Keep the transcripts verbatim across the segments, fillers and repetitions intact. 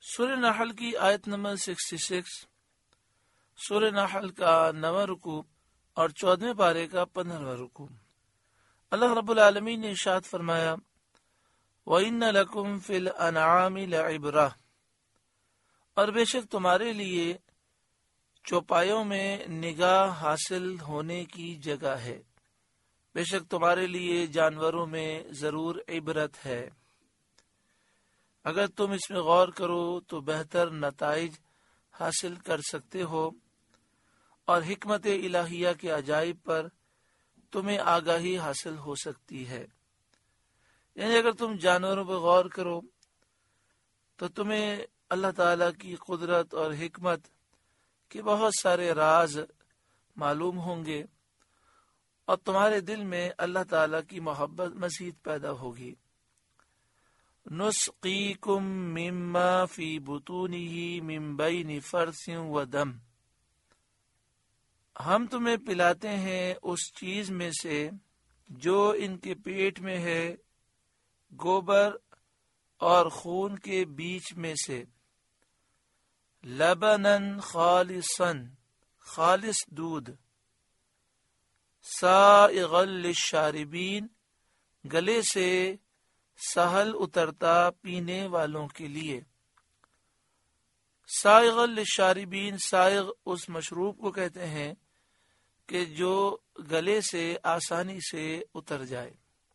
سورہ نحل کی آیت نمبر چھیاسٹھ، سورہ نحل کا نواں رکوع اور چودھویں پارے کا پندرہواں رکوع۔ اللہ رب العالمین نے ارشاد فرمایا وَإِنَّ لَكُمْ فِي الْأَنْعَامِ لَعِبْرَةً، اور بے شک تمہارے لیے چوپایوں میں نگاہ حاصل ہونے کی جگہ ہے، بے شک تمہارے لیے جانوروں میں ضرور عبرت ہے، اگر تم اس میں غور کرو تو بہتر نتائج حاصل کر سکتے ہو، اور حکمت الہیہ کے عجائب پر تمہیں آگاہی حاصل ہو سکتی ہے۔ یعنی اگر تم جانوروں پر غور کرو تو تمہیں اللہ تعالیٰ کی قدرت اور حکمت کے بہت سارے راز معلوم ہوں گے، اور تمہارے دل میں اللہ تعالیٰ کی محبت مزید پیدا ہوگی۔ نسقیکم مما فی بطونہ من بین فرث و دم، ہم تمہیں پلاتے ہیں اس چیز میں سے جو ان کے پیٹ میں ہے، گوبر اور خون کے بیچ میں سے، لبنن خالصا، خالص دودھ، سائغا للشاربین، گلے سے سہل اترتا پینے والوں کے لیے۔ سائغ للشاربین، سائغ اس مشروب کو کہتے ہیں کہ جو گلے سے آسانی سے اتر جائے۔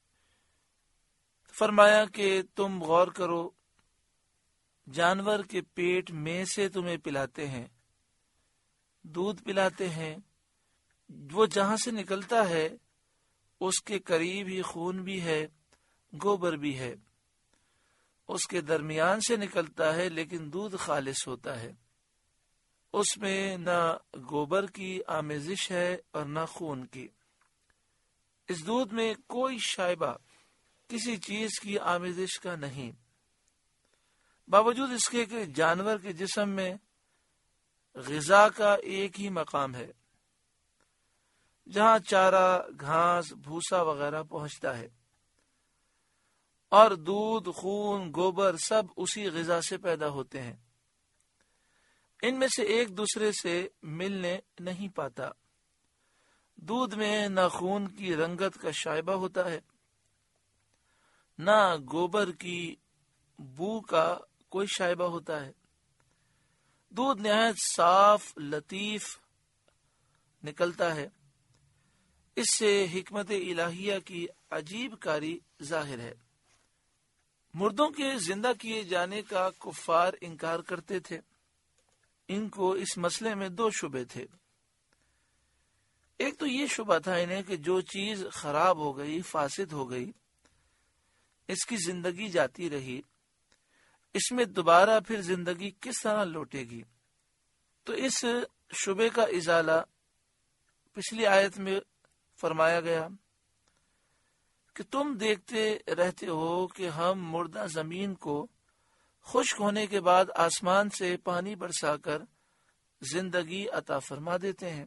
فرمایا کہ تم غور کرو، جانور کے پیٹ میں سے تمہیں پلاتے ہیں، دودھ پلاتے ہیں، وہ جہاں سے نکلتا ہے اس کے قریب ہی خون بھی ہے، گوبر بھی ہے، اس کے درمیان سے نکلتا ہے لیکن دودھ خالص ہوتا ہے، اس میں نہ گوبر کی آمیزش ہے اور نہ خون کی۔ اس دودھ میں کوئی شائبہ کسی چیز کی آمیزش کا نہیں، باوجود اس کے کہ جانور کے جسم میں غذا کا ایک ہی مقام ہے جہاں چارہ، گھاس، بھوسا وغیرہ پہنچتا ہے، اور دودھ، خون، گوبر سب اسی غذا سے پیدا ہوتے ہیں، ان میں سے ایک دوسرے سے ملنے نہیں پاتا۔ دودھ میں نہ خون کی رنگت کا شائبہ ہوتا ہے، نہ گوبر کی بو کا کوئی شائبہ ہوتا ہے، دودھ نہایت صاف لطیف نکلتا ہے، اس سے حکمت الہیہ کی عجیب کاری ظاہر ہے۔ مردوں کے زندہ کیے جانے کا کفار انکار کرتے تھے، ان کو اس مسئلے میں دو شبے تھے۔ ایک تو یہ شبہ تھا انہیں کہ جو چیز خراب ہو گئی، فاسد ہو گئی، اس کی زندگی جاتی رہی، اس میں دوبارہ پھر زندگی کس طرح لوٹے گی؟ تو اس شبے کا ازالہ پچھلی آیت میں فرمایا گیا کہ تم دیکھتے رہتے ہو کہ ہم مردہ زمین کو خشک ہونے کے بعد آسمان سے پانی برسا کر زندگی عطا فرما دیتے ہیں۔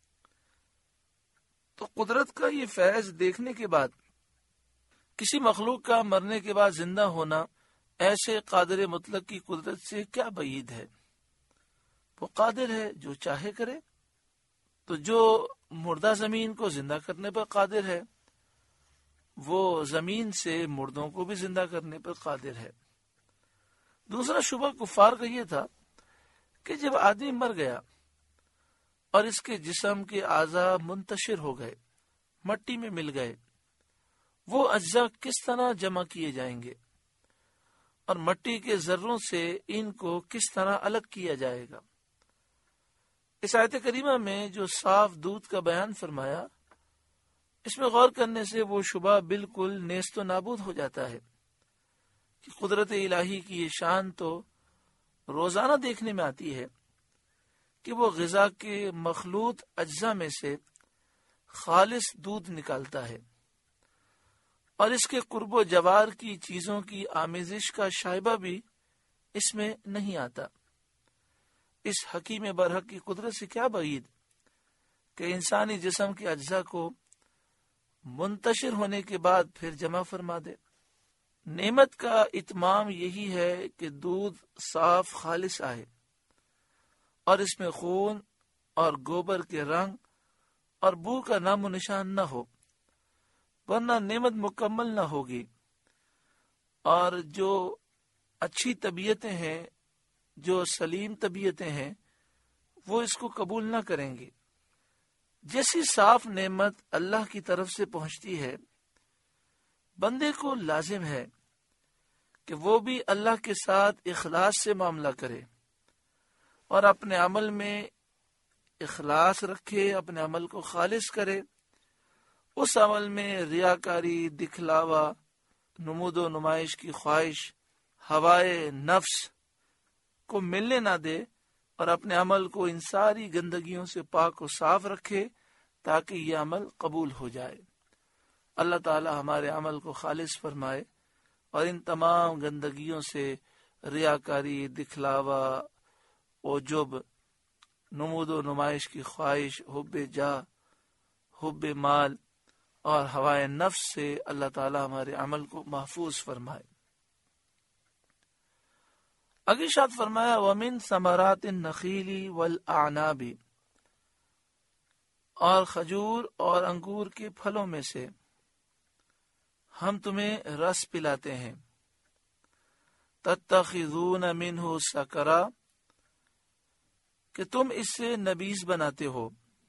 تو قدرت کا یہ فیض دیکھنے کے بعد کسی مخلوق کا مرنے کے بعد زندہ ہونا ایسے قادر مطلق کی قدرت سے کیا بعید ہے؟ وہ قادر ہے، جو چاہے کرے۔ تو جو مردہ زمین کو زندہ کرنے پر قادر ہے، وہ زمین سے مردوں کو بھی زندہ کرنے پر قادر ہے۔ دوسرا شبہ کفار کا یہ تھا کہ جب آدمی مر گیا اور اس کے جسم کے اعضاء منتشر ہو گئے، مٹی میں مل گئے، وہ اجزاء کس طرح جمع کیے جائیں گے، اور مٹی کے ذروں سے ان کو کس طرح الگ کیا جائے گا؟ اس آیت کریمہ میں جو صاف دودھ کا بیان فرمایا، اس میں غور کرنے سے وہ شبہ بالکل نیست و نابود ہو جاتا ہے کہ قدرت الہی کی یہ شان تو روزانہ دیکھنے میں آتی ہے کہ وہ غذا کے مخلوط اجزاء میں سے خالص دودھ نکالتا ہے، اور اس کے قرب و جوار کی چیزوں کی آمیزش کا شائبہ بھی اس میں نہیں آتا۔ اس حکیم برحق کی قدرت سے کیا بعید کہ انسانی جسم کے اجزاء کو منتشر ہونے کے بعد پھر جمع فرما دے۔ نعمت کا اتمام یہی ہے کہ دودھ صاف خالص آئے اور اس میں خون اور گوبر کے رنگ اور بو کا نام و نشان نہ ہو، ورنہ نعمت مکمل نہ ہوگی، اور جو اچھی طبیعتیں ہیں، جو سلیم طبیعتیں ہیں، وہ اس کو قبول نہ کریں گی۔ جیسی صاف نعمت اللہ کی طرف سے پہنچتی ہے، بندے کو لازم ہے کہ وہ بھی اللہ کے ساتھ اخلاص سے معاملہ کرے اور اپنے عمل میں اخلاص رکھے، اپنے عمل کو خالص کرے، اس عمل میں ریاکاری، دکھلاوا، نمود و نمائش کی خواہش، ہوائے نفس کو ملنے نہ دے، اور اپنے عمل کو ان ساری گندگیوں سے پاک و صاف رکھے تاکہ یہ عمل قبول ہو جائے۔ اللہ تعالی ہمارے عمل کو خالص فرمائے اور ان تمام گندگیوں سے، ریاکاری، دکھلاوا، عجب، نمود و نمائش کی خواہش، حب جاہ، حب مال اور ہوائے نفس سے اللہ تعالی ہمارے عمل کو محفوظ فرمائے۔ اگے ارشاد فرمایا وَمِن ثمرات النخیل والأعناب، اور کھجور اور انگور کے پھلوں میں سے ہم تمہیں رس پلاتے ہیں، تتخذون منہ سکرا، کہ تم اس سے نبیذ بناتے ہو،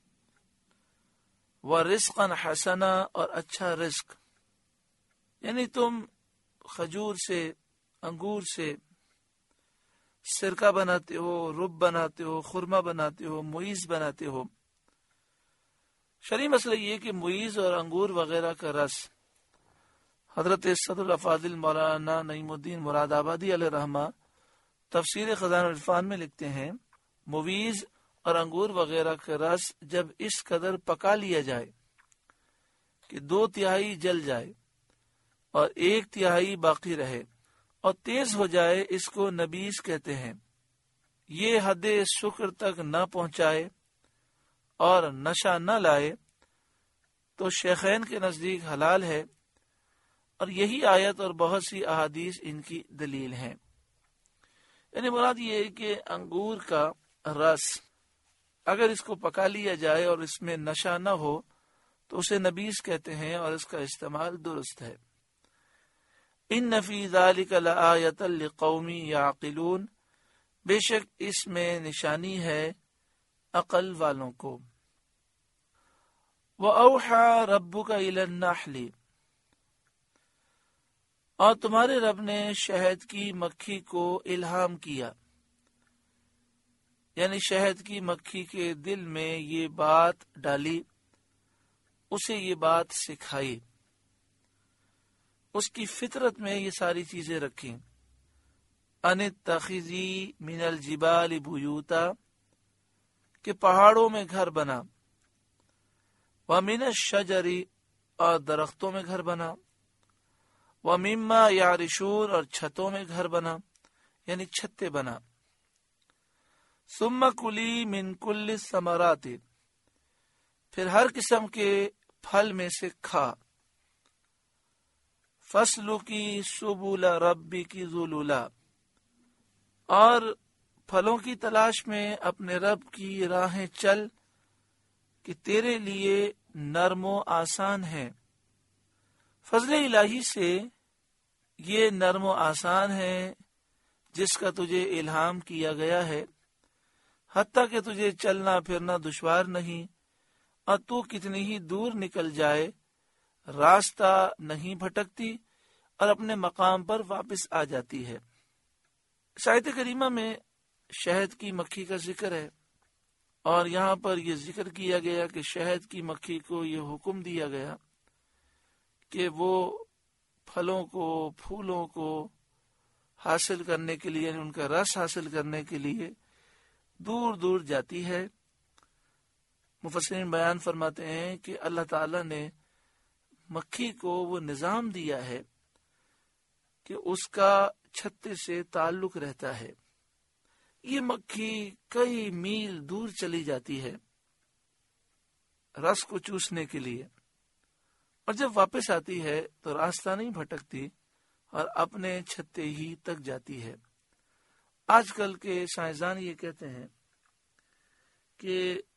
ورزقا حسنا، اور اچھا رزق، یعنی تم کھجور سے، انگور سے سرکہ بناتے ہو، رب بناتے ہو، خرما بناتے ہو، معیز بناتے ہو۔ شرعی مسئلہ یہ کہ معیز اور انگور وغیرہ کا رس، حضرت صدر الافاضل مولانا نعیم الدین مراد آبادی علیہ رحمہ تفسیر خزانہ العرفان میں لکھتے ہیں، مویز اور انگور وغیرہ کا رس جب اس قدر پکا لیا جائے کہ دو تہائی جل جائے اور ایک تہائی باقی رہے اور تیز ہو جائے، اس کو نبیذ کہتے ہیں۔ یہ حد سکر تک نہ پہنچائے اور نشہ نہ لائے تو شیخین کے نزدیک حلال ہے، اور یہی آیت اور بہت سی احادیث ان کی دلیل ہیں۔ یعنی مراد یہ ہے کہ انگور کا رس اگر اس کو پکا لیا جائے اور اس میں نشہ نہ ہو تو اسے نبیذ کہتے ہیں، اور اس کا استعمال درست ہے۔ ان فی ذلک لآیۃ لقوم یعقلون، بے شک اس میں نشانی ہے عقل والوں کو۔ وَأَوْحَى رَبُّكَ إِلَى النَّحْلِ، اور تمہارے رب نے شہد کی مکھی کو الہام کیا، یعنی شہد کی مکھی کے دل میں یہ بات ڈالی، اسے یہ بات سکھائی، اس کی فطرت میں یہ ساری چیزیں رکھیں۔ ان اتخذی من الجبال بیوتا، کہ پہاڑوں میں گھر بنا، ومن الشجر، اور درختوں میں گھر بنا، ومما یعرشون، اور چھتوں میں گھر بنا، یعنی چھتے بنا۔ ثم کلی من کل الثمرات، پھر ہر قسم کے پھل میں سے کھا، فسلکی سبل ربک ذللا، اور پھلوں کی تلاش میں اپنے رب کی راہیں چل کہ تیرے لیے نرم و آسان ہے۔ فضل الہی سے یہ نرم و آسان ہے جس کا تجھے الہام کیا گیا ہے، حتیٰ کہ تجھے چلنا پھرنا دشوار نہیں، اور تو کتنی ہی دور نکل جائے راستہ نہیں بھٹکتی اور اپنے مقام پر واپس آ جاتی ہے۔ اس آیت کریمہ میں شہد کی مکھی کا ذکر ہے، اور یہاں پر یہ ذکر کیا گیا کہ شہد کی مکھی کو یہ حکم دیا گیا کہ وہ پھلوں کو، پھولوں کو حاصل کرنے کے لیے، یعنی ان کا رس حاصل کرنے کے لیے دور دور جاتی ہے۔ مفسرین بیان فرماتے ہیں کہ اللہ تعالی نے مکھی کو وہ نظام دیا ہے کہ اس کا چھتے سے تعلق رہتا ہے۔ یہ مکھی کئی میل دور چلی جاتی ہے رس کو چوسنے کے لیے، اور جب واپس آتی ہے تو راستہ نہیں بھٹکتی اور اپنے چھتے ہی تک جاتی ہے۔ آج کل کے سائنسدان یہ کہتے ہیں کہ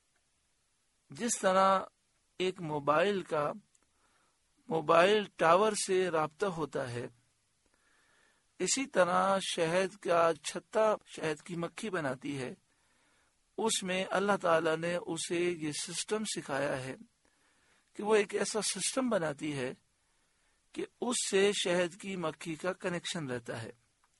جس طرح ایک موبائل کا موبائل ٹاور سے رابطہ ہوتا ہے، اسی طرح شہد کا چھتا شہد کی مکھی بناتی ہے۔ اس میں اللہ تعالیٰ نے اسے یہ سسٹم سکھایا ہے کہ وہ ایک ایسا سسٹم بناتی ہے کہ اس سے شہد کی مکھی کا کنیکشن رہتا ہے،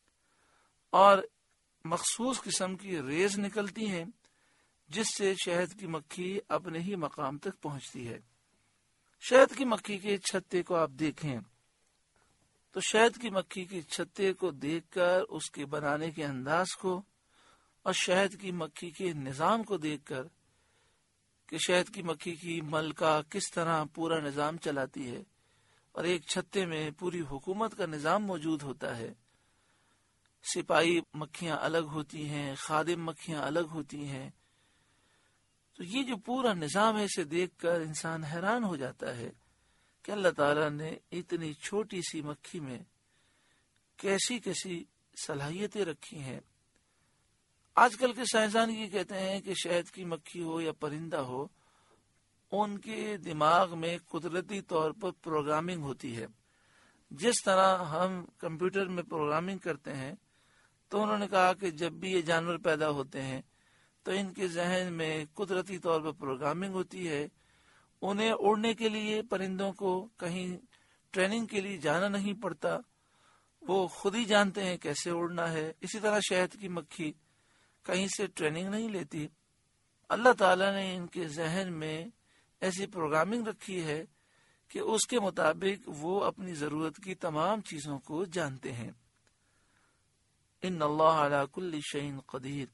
اور مخصوص قسم کی ریز نکلتی ہیں جس سے شہد کی مکھی اپنے ہی مقام تک پہنچتی ہے۔ شہد کی مکھی کے چھتے کو آپ دیکھیں تو شہد کی مکھی کے چھتے کو دیکھ کر اس کے بنانے کے انداز کو اور شہد کی مکھی کے نظام کو دیکھ کر کہ شہد کی مکھی کی ملکہ کس طرح پورا نظام چلاتی ہے، اور ایک چھتے میں پوری حکومت کا نظام موجود ہوتا ہے، سپاہی مکھیاں الگ ہوتی ہیں، خادم مکھیاں الگ ہوتی ہیں، تو یہ جو پورا نظام ہے اسے دیکھ کر انسان حیران ہو جاتا ہے کہ اللہ تعالیٰ نے اتنی چھوٹی سی مکھی میں کیسی کیسی صلاحیتیں رکھی ہیں۔ آج کل کے سائنسدان یہ کہتے ہیں کہ شہد کی مکھی ہو یا پرندہ ہو، ان کے دماغ میں قدرتی طور پر پروگرامنگ ہوتی ہے۔ جس طرح ہم کمپیوٹر میں پروگرامنگ کرتے ہیں، تو انہوں نے کہا کہ جب بھی یہ جانور پیدا ہوتے ہیں تو ان کے ذہن میں قدرتی طور پر پروگرامنگ ہوتی ہے۔ انہیں اڑنے کے لیے پرندوں کو کہیں ٹریننگ کے لیے جانا نہیں پڑتا، وہ خود ہی جانتے ہیں کیسے اڑنا ہے۔ اسی طرح شہد کی مکھی کہیں سے ٹریننگ نہیں لیتی، اللہ تعالیٰ نے ان کے ذہن میں ایسی پروگرامنگ رکھی ہے کہ اس کے مطابق وہ اپنی ضرورت کی تمام چیزوں کو جانتے ہیں۔ ان اللہ علی کل شیء قدیر،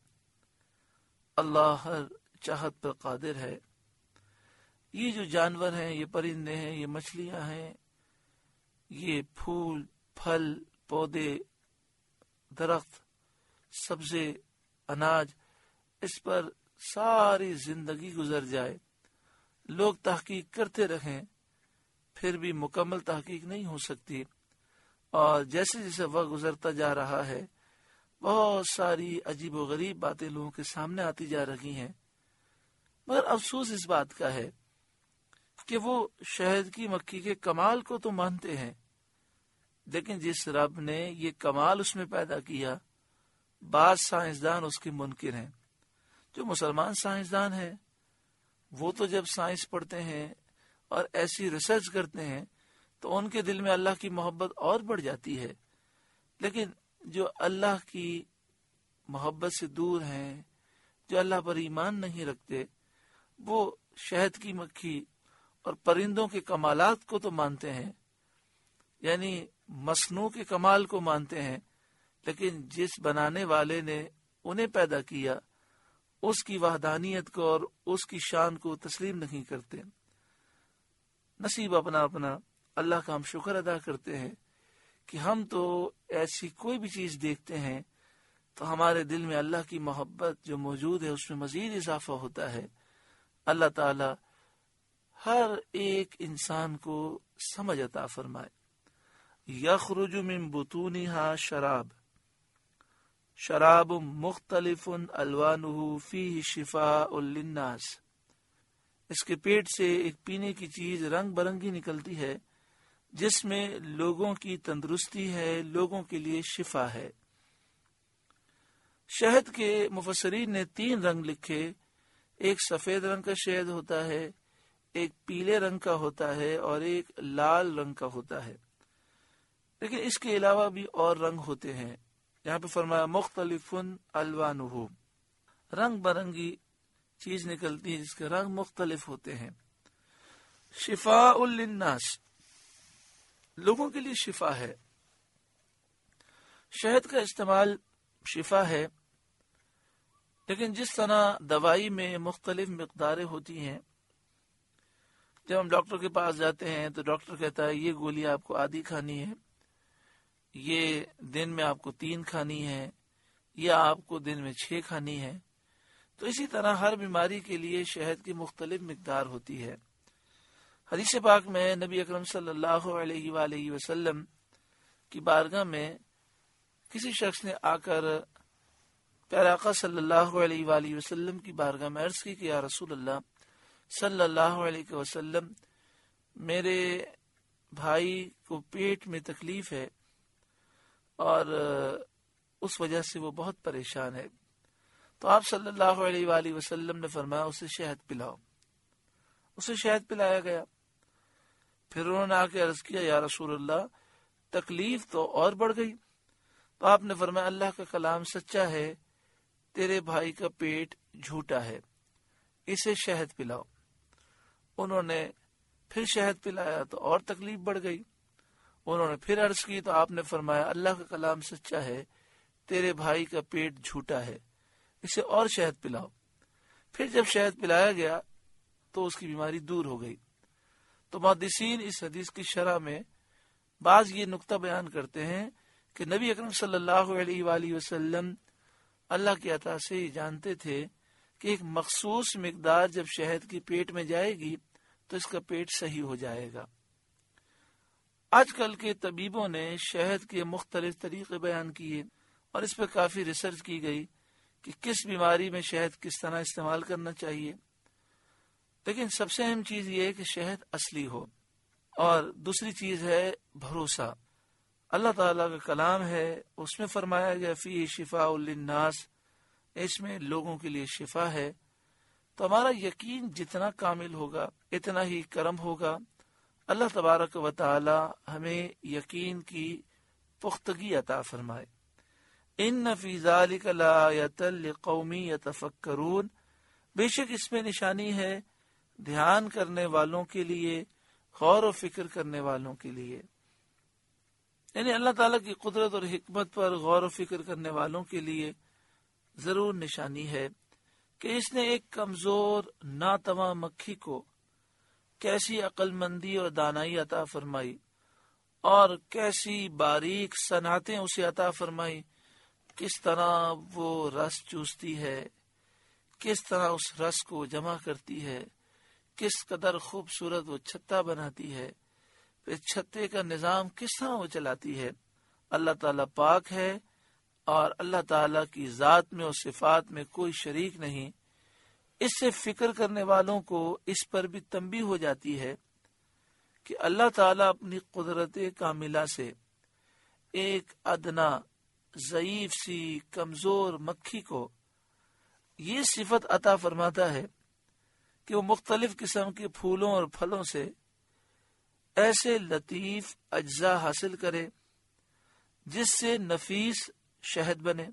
اللہ ہر چاہت پر قادر ہے۔ یہ جو جانور ہیں، یہ پرندے ہیں، یہ مچھلیاں ہیں، یہ پھول پھل پودے درخت سبزے اناج، اس پر ساری زندگی گزر جائے، لوگ تحقیق کرتے رہیں، پھر بھی مکمل تحقیق نہیں ہو سکتی، اور جیسے جیسے وقت گزرتا جا رہا ہے بہت ساری عجیب و غریب باتیں لوگوں کے سامنے آتی جا رہی ہیں۔ مگر افسوس اس بات کا ہے کہ وہ شہد کی مکھی کے کمال کو تو مانتے ہیں، لیکن جس رب نے یہ کمال اس میں پیدا کیا، بعض سائنسدان اس کے منکر ہیں۔ جو مسلمان سائنسدان ہیں وہ تو جب سائنس پڑھتے ہیں اور ایسی ریسرچ کرتے ہیں تو ان کے دل میں اللہ کی محبت اور بڑھ جاتی ہے، لیکن جو اللہ کی محبت سے دور ہیں، جو اللہ پر ایمان نہیں رکھتے، وہ شہد کی مکھی اور پرندوں کے کمالات کو تو مانتے ہیں، یعنی مصنوع کے کمال کو مانتے ہیں، لیکن جس بنانے والے نے انہیں پیدا کیا اس کی وحدانیت کو اور اس کی شان کو تسلیم نہیں کرتے۔ نصیب اپنا اپنا، اللہ کا ہم شکر ادا کرتے ہیں کہ ہم تو ایسی کوئی بھی چیز دیکھتے ہیں تو ہمارے دل میں اللہ کی محبت جو موجود ہے اس میں مزید اضافہ ہوتا ہے۔ اللہ تعالی ہر ایک انسان کو سمجھ عطا فرمائے۔ یخرج من بطونها شراب شراب مختلف الوانہ فیہ شفاء للناس، اس کے پیٹ سے ایک پینے کی چیز رنگ برنگی نکلتی ہے جس میں لوگوں کی تندرستی ہے، لوگوں کے لیے شفا ہے۔ شہد کے مفسرین نے تین رنگ لکھے، ایک سفید رنگ کا شہد ہوتا ہے، ایک پیلے رنگ کا ہوتا ہے اور ایک لال رنگ کا ہوتا ہے، لیکن اس کے علاوہ بھی اور رنگ ہوتے ہیں۔ یہاں پہ فرمایا مختلف الوانہ، رنگ برنگی چیز نکلتی ہے جس کے رنگ مختلف ہوتے ہیں۔ شفاء للناس، لوگوں کے لیے شفا ہے۔ شہد کا استعمال شفا ہے، لیکن جس طرح دوائی میں مختلف مقداریں ہوتی ہیں، جب ہم ڈاکٹر کے پاس جاتے ہیں تو ڈاکٹر کہتا ہے یہ گولی آپ کو آدھی کھانی ہے، یہ دن میں آپ کو تین کھانی ہے، یا آپ کو دن میں چھ کھانی ہے، تو اسی طرح ہر بیماری کے لیے شہد کی مختلف مقدار ہوتی ہے۔ حدیث پاک میں نبی اکرم صلی اللہ علیہ وآلہ وسلم کی بارگاہ میں کسی شخص نے آ کر پیارے آقا صلی اللہ علیہ وآلہ وسلم کی بارگاہ میں عرض کی کہ یا رسول اللہ صلی اللہ علیہ وسلم، میرے بھائی کو پیٹ میں تکلیف ہے اور اس وجہ سے وہ بہت پریشان ہے. تو آپ صلی اللہ علیہ وآلہ وسلم نے فرمایا اسے شہد پلاؤ. اسے شہد پلایا گیا. پھر انہوں نے آ کے عرض کیا یا رسول اللہ تکلیف تو اور بڑھ گئی. تو آپ نے فرمایا اللہ کا کلام سچا ہے، تیرے بھائی کا پیٹ جھوٹا ہے، اسے شہد پلاؤ. انہوں نے پھر شہد پلایا تو اور تکلیف بڑھ گئی. انہوں نے پھر عرض کی تو آپ نے فرمایا اللہ کا کلام سچا ہے، تیرے بھائی کا پیٹ جھوٹا ہے، اسے اور شہد پلاؤ. پھر جب شہد پلایا گیا تو اس کی بیماری دور ہو گئی. تو محدثین اس حدیث کی شرح میں بعض یہ نقطہ بیان کرتے ہیں کہ نبی اکرم صلی اللہ علیہ وآلہ وسلم اللہ کی عطا سے یہ جانتے تھے کہ ایک مخصوص مقدار جب شہد کی پیٹ میں جائے گی تو اس کا پیٹ صحیح ہو جائے گا. آج کل کے طبیبوں نے شہد کے مختلف طریقے بیان کیے اور اس پہ کافی ریسرچ کی گئی کہ کس بیماری میں شہد کس طرح استعمال کرنا چاہیے. لیکن سب سے اہم چیز یہ ہے کہ شہد اصلی ہو، اور دوسری چیز ہے بھروسہ. اللہ تعالیٰ کا کلام ہے، اس میں فرمایا گیا فی شفاء للناس، اس میں لوگوں کے لیے شفا ہے. تو ہمارا یقین جتنا کامل ہوگا اتنا ہی کرم ہوگا. اللہ تبارک و تعالی ہمیں یقین کی پختگی عطا فرمائے. ان فی ذلک لآیۃ لقوم یتفکرون، بے شک اس میں نشانی ہے دھیان کرنے والوں کے لیے، غور و فکر کرنے والوں کے لیے. یعنی اللہ تعالیٰ کی قدرت اور حکمت پر غور و فکر کرنے والوں کے لیے ضرور نشانی ہے کہ اس نے ایک کمزور ناتواں مکھی کو کیسی عقل مندی اور دانائی عطا فرمائی اور کیسی باریک صنعتیں اسے عطا فرمائی. کس طرح وہ رس چوستی ہے، کس طرح اس رس کو جمع کرتی ہے، کس قدر خوبصورت وہ چھتا بناتی ہے، پھر چھتے کا نظام کس طرح وہ چلاتی ہے. اللہ تعالیٰ پاک ہے اور اللہ تعالیٰ کی ذات میں اور صفات میں کوئی شریک نہیں. اس سے فکر کرنے والوں کو اس پر بھی تنبیہ ہو جاتی ہے کہ اللہ تعالیٰ اپنی قدرت کاملہ سے ایک ادنا ضعیف سی کمزور مکھی کو یہ صفت عطا فرماتا ہے کہ وہ مختلف قسم کے پھولوں اور پھلوں سے ایسے لطیف اجزاء حاصل کرے جس سے نفیس شہد بنے،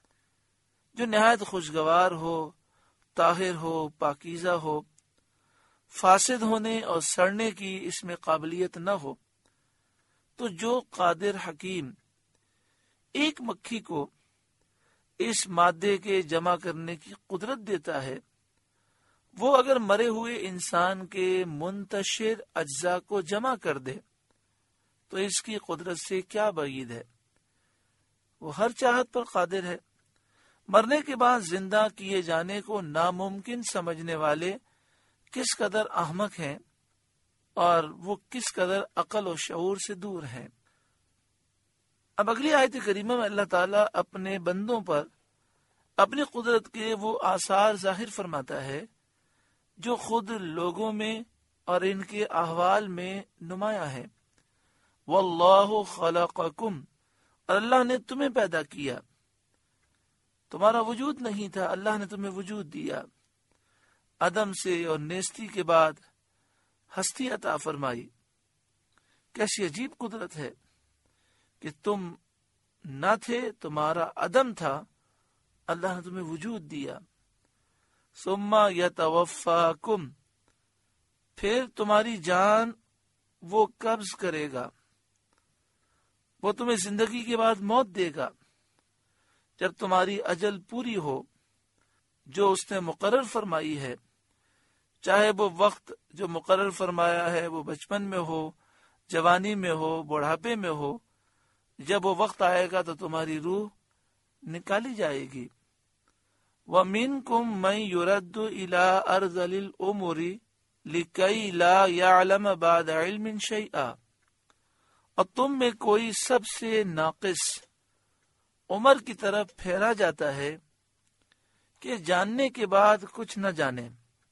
جو نہایت خوشگوار ہو، طاہر ہو، پاکیزہ ہو، فاسد ہونے اور سڑنے کی اس میں قابلیت نہ ہو. تو جو قادر حکیم ایک مکھی کو اس مادے کے جمع کرنے کی قدرت دیتا ہے، وہ اگر مرے ہوئے انسان کے منتشر اجزاء کو جمع کر دے تو اس کی قدرت سے کیا بعید ہے. وہ ہر چاہت پر قادر ہے. مرنے کے بعد زندہ کیے جانے کو ناممکن سمجھنے والے کس قدر احمق ہیں اور وہ کس قدر عقل و شعور سے دور ہیں. اب اگلی آیت کریمہ میں اللہ تعالیٰ اپنے بندوں پر اپنی قدرت کے وہ آثار ظاہر فرماتا ہے جو خود لوگوں میں اور ان کے احوال میں نمایاں ہیں. واللہ خلقکم، اور اللہ نے تمہیں پیدا کیا، تمہارا وجود نہیں تھا، اللہ نے تمہیں وجود دیا، عدم سے اور نیستی کے بعد ہستی عطا فرمائی. کیسی عجیب قدرت ہے کہ تم نہ تھے، تمہارا عدم تھا، اللہ نے تمہیں وجود دیا. ثم یتوفاکم، پھر تمہاری جان وہ قبض کرے گا، وہ تمہیں زندگی کے بعد موت دے گا جب تمہاری اجل پوری ہو جو اس نے مقرر فرمائی ہے، چاہے وہ وقت جو مقرر فرمایا ہے وہ بچپن میں ہو، جوانی میں ہو، بڑھاپے میں ہو. جب وہ وقت آئے گا تو تمہاری روح نکالی جائے گی. وَمِنْكُمْ مَنْ يُرَدُّ إِلَىٰ أَرْذَلِ الْأُمُورِ لِكَيْ لَا يَعْلَمَ بَعْدَ عِلْمٍ شَيْئًا، اور تم میں کوئی سب سے ناقص عمر کی طرف پھیرا جاتا ہے کہ جاننے کے بعد کچھ نہ جانے.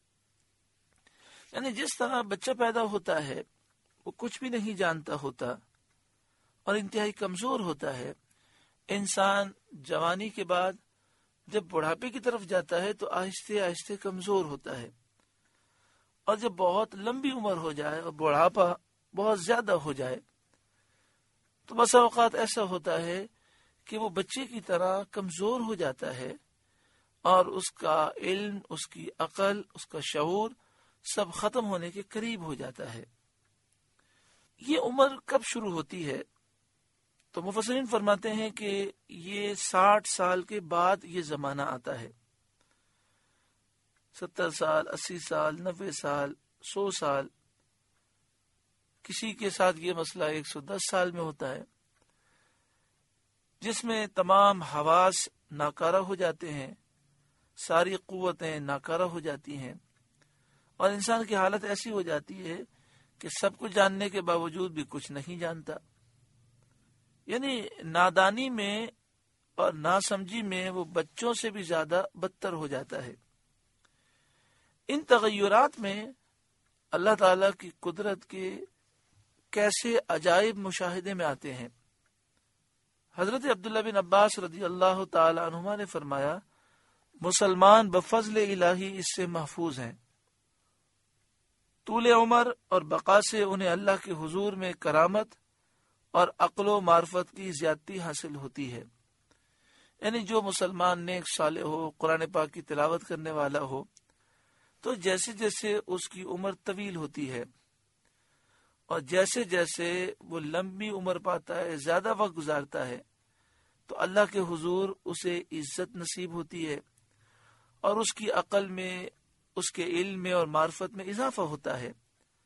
یعنی جس طرح بچہ پیدا ہوتا ہے وہ کچھ بھی نہیں جانتا ہوتا اور انتہائی کمزور ہوتا ہے، انسان جوانی کے بعد جب بڑھاپے کی طرف جاتا ہے تو آہستہ آہستہ کمزور ہوتا ہے، اور جب بہت لمبی عمر ہو جائے اور بڑھاپا بہت زیادہ ہو جائے تو بس اوقات ایسا ہوتا ہے کہ وہ بچے کی طرح کمزور ہو جاتا ہے اور اس کا علم، اس کی عقل، اس کا شعور سب ختم ہونے کے قریب ہو جاتا ہے. یہ عمر کب شروع ہوتی ہے؟ تو مفسرین فرماتے ہیں کہ یہ ساٹھ سال کے بعد یہ زمانہ آتا ہے. ستر سال، اسی سال، نوے سال، سو سال، کسی کے ساتھ یہ مسئلہ ایک سو دس سال میں ہوتا ہے، جس میں تمام حواس ناکارہ ہو جاتے ہیں، ساری قوتیں ناکارہ ہو جاتی ہیں، اور انسان کی حالت ایسی ہو جاتی ہے کہ سب کچھ جاننے کے باوجود بھی کچھ نہیں جانتا. یعنی نادانی میں اور ناسمجھی میں وہ بچوں سے بھی زیادہ بدتر ہو جاتا ہے. ان تغیرات میں اللہ تعالی کی قدرت کے کیسے عجائب مشاہدے میں آتے ہیں. حضرت عبداللہ بن عباس رضی اللہ تعالی عنہما نے فرمایا، مسلمان بفضل الہی اس سے محفوظ ہیں. طول عمر اور بقا سے انہیں اللہ کے حضور میں کرامت اور عقل و معرفت کی زیادتی حاصل ہوتی ہے. یعنی جو مسلمان نیک صالح ہو، قرآن پاک کی تلاوت کرنے والا ہو، تو جیسے جیسے اس کی عمر طویل ہوتی ہے اور جیسے جیسے وہ لمبی عمر پاتا ہے، زیادہ وقت گزارتا ہے، تو اللہ کے حضور اسے عزت نصیب ہوتی ہے اور اس کی عقل میں، اس کے علم میں اور معرفت میں اضافہ ہوتا ہے.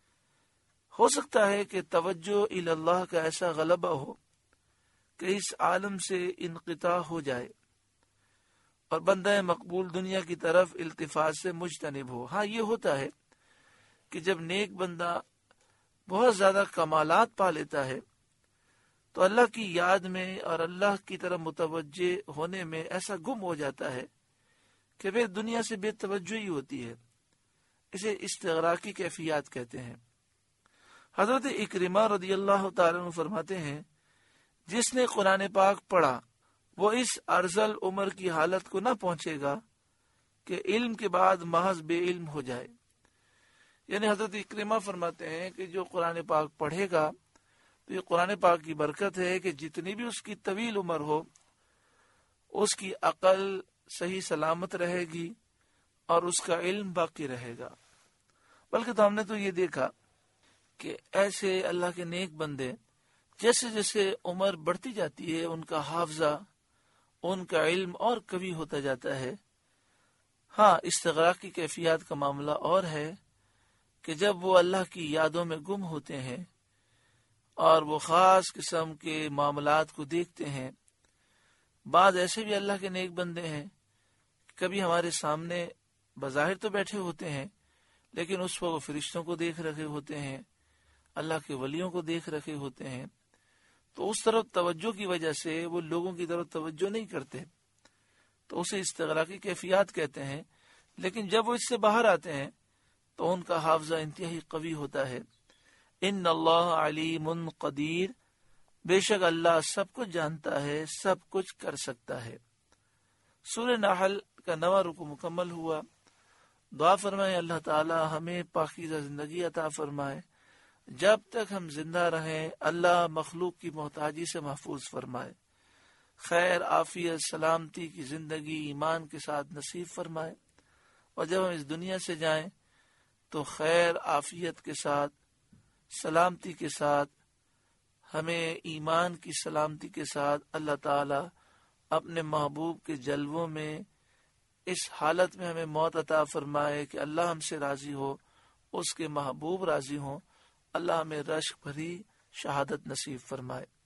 ہو سکتا ہے کہ توجہ الی اللہ کا ایسا غلبہ ہو کہ اس عالم سے انقطاع ہو جائے اور بندہ مقبول دنیا کی طرف التفات سے مجتنب ہو. ہاں یہ ہوتا ہے کہ جب نیک بندہ بہت زیادہ کمالات پا لیتا ہے تو اللہ کی یاد میں اور اللہ کی طرف متوجہ ہونے میں ایسا گم ہو جاتا ہے کہ پھر دنیا سے بے توجہی ہوتی ہے. اسے استغراقی کیفیات کہتے ہیں. حضرت اکرمہ رضی اللہ تعالیٰ عنہ فرماتے ہیں، جس نے قرآن پاک پڑھا وہ اس ارذل عمر کی حالت کو نہ پہنچے گا کہ علم کے بعد محض بے علم ہو جائے. یعنی حضرت اکرمہ فرماتے ہیں کہ جو قرآن پاک پڑھے گا تو یہ قرآن پاک کی برکت ہے کہ جتنی بھی اس کی طویل عمر ہو، اس کی عقل صحیح سلامت رہے گی اور اس کا علم باقی رہے گا. بلکہ تو ہم نے تو یہ دیکھا کہ ایسے اللہ کے نیک بندے جیسے جیسے عمر بڑھتی جاتی ہے ان کا حافظہ، ان کا علم اور قوی ہوتا جاتا ہے. ہاں استغراق کی کیفیات کا معاملہ اور ہے کہ جب وہ اللہ کی یادوں میں گم ہوتے ہیں اور وہ خاص قسم کے معاملات کو دیکھتے ہیں. بعض ایسے بھی اللہ کے نیک بندے ہیں، کبھی ہمارے سامنے بظاہر تو بیٹھے ہوتے ہیں لیکن اس پر وہ فرشتوں کو دیکھ رکھے ہوتے ہیں، اللہ کے ولیوں کو دیکھ رکھے ہوتے ہیں، تو اس طرف توجہ کی وجہ سے وہ لوگوں کی طرف توجہ نہیں کرتے، تو اسے استغراقی کیفیات کہتے ہیں. لیکن جب وہ اس سے باہر آتے ہیں تو ان کا حافظہ انتہائی قوی ہوتا ہے. ان اللہ علیم قدیر، بے شک اللہ سب کچھ جانتا ہے، سب کچھ کر سکتا ہے. سورہ نحل کا نواں رکوع مکمل ہوا. دعا فرمائے اللہ تعالی ہمیں پاکیزہ زندگی عطا فرمائے. جب تک ہم زندہ رہیں اللہ مخلوق کی محتاجی سے محفوظ فرمائے. خیر، عافیت، سلامتی کی زندگی ایمان کے ساتھ نصیب فرمائے. اور جب ہم اس دنیا سے جائیں تو خیر، عافیت کے ساتھ، سلامتی کے ساتھ، ہمیں ایمان کی سلامتی کے ساتھ اللہ تعالی اپنے محبوب کے جلووں میں اس حالت میں ہمیں موت عطا فرمائے کہ اللہ ہم سے راضی ہو، اس کے محبوب راضی ہوں. اللہ ہمیں رشک بھری شہادت نصیب فرمائے.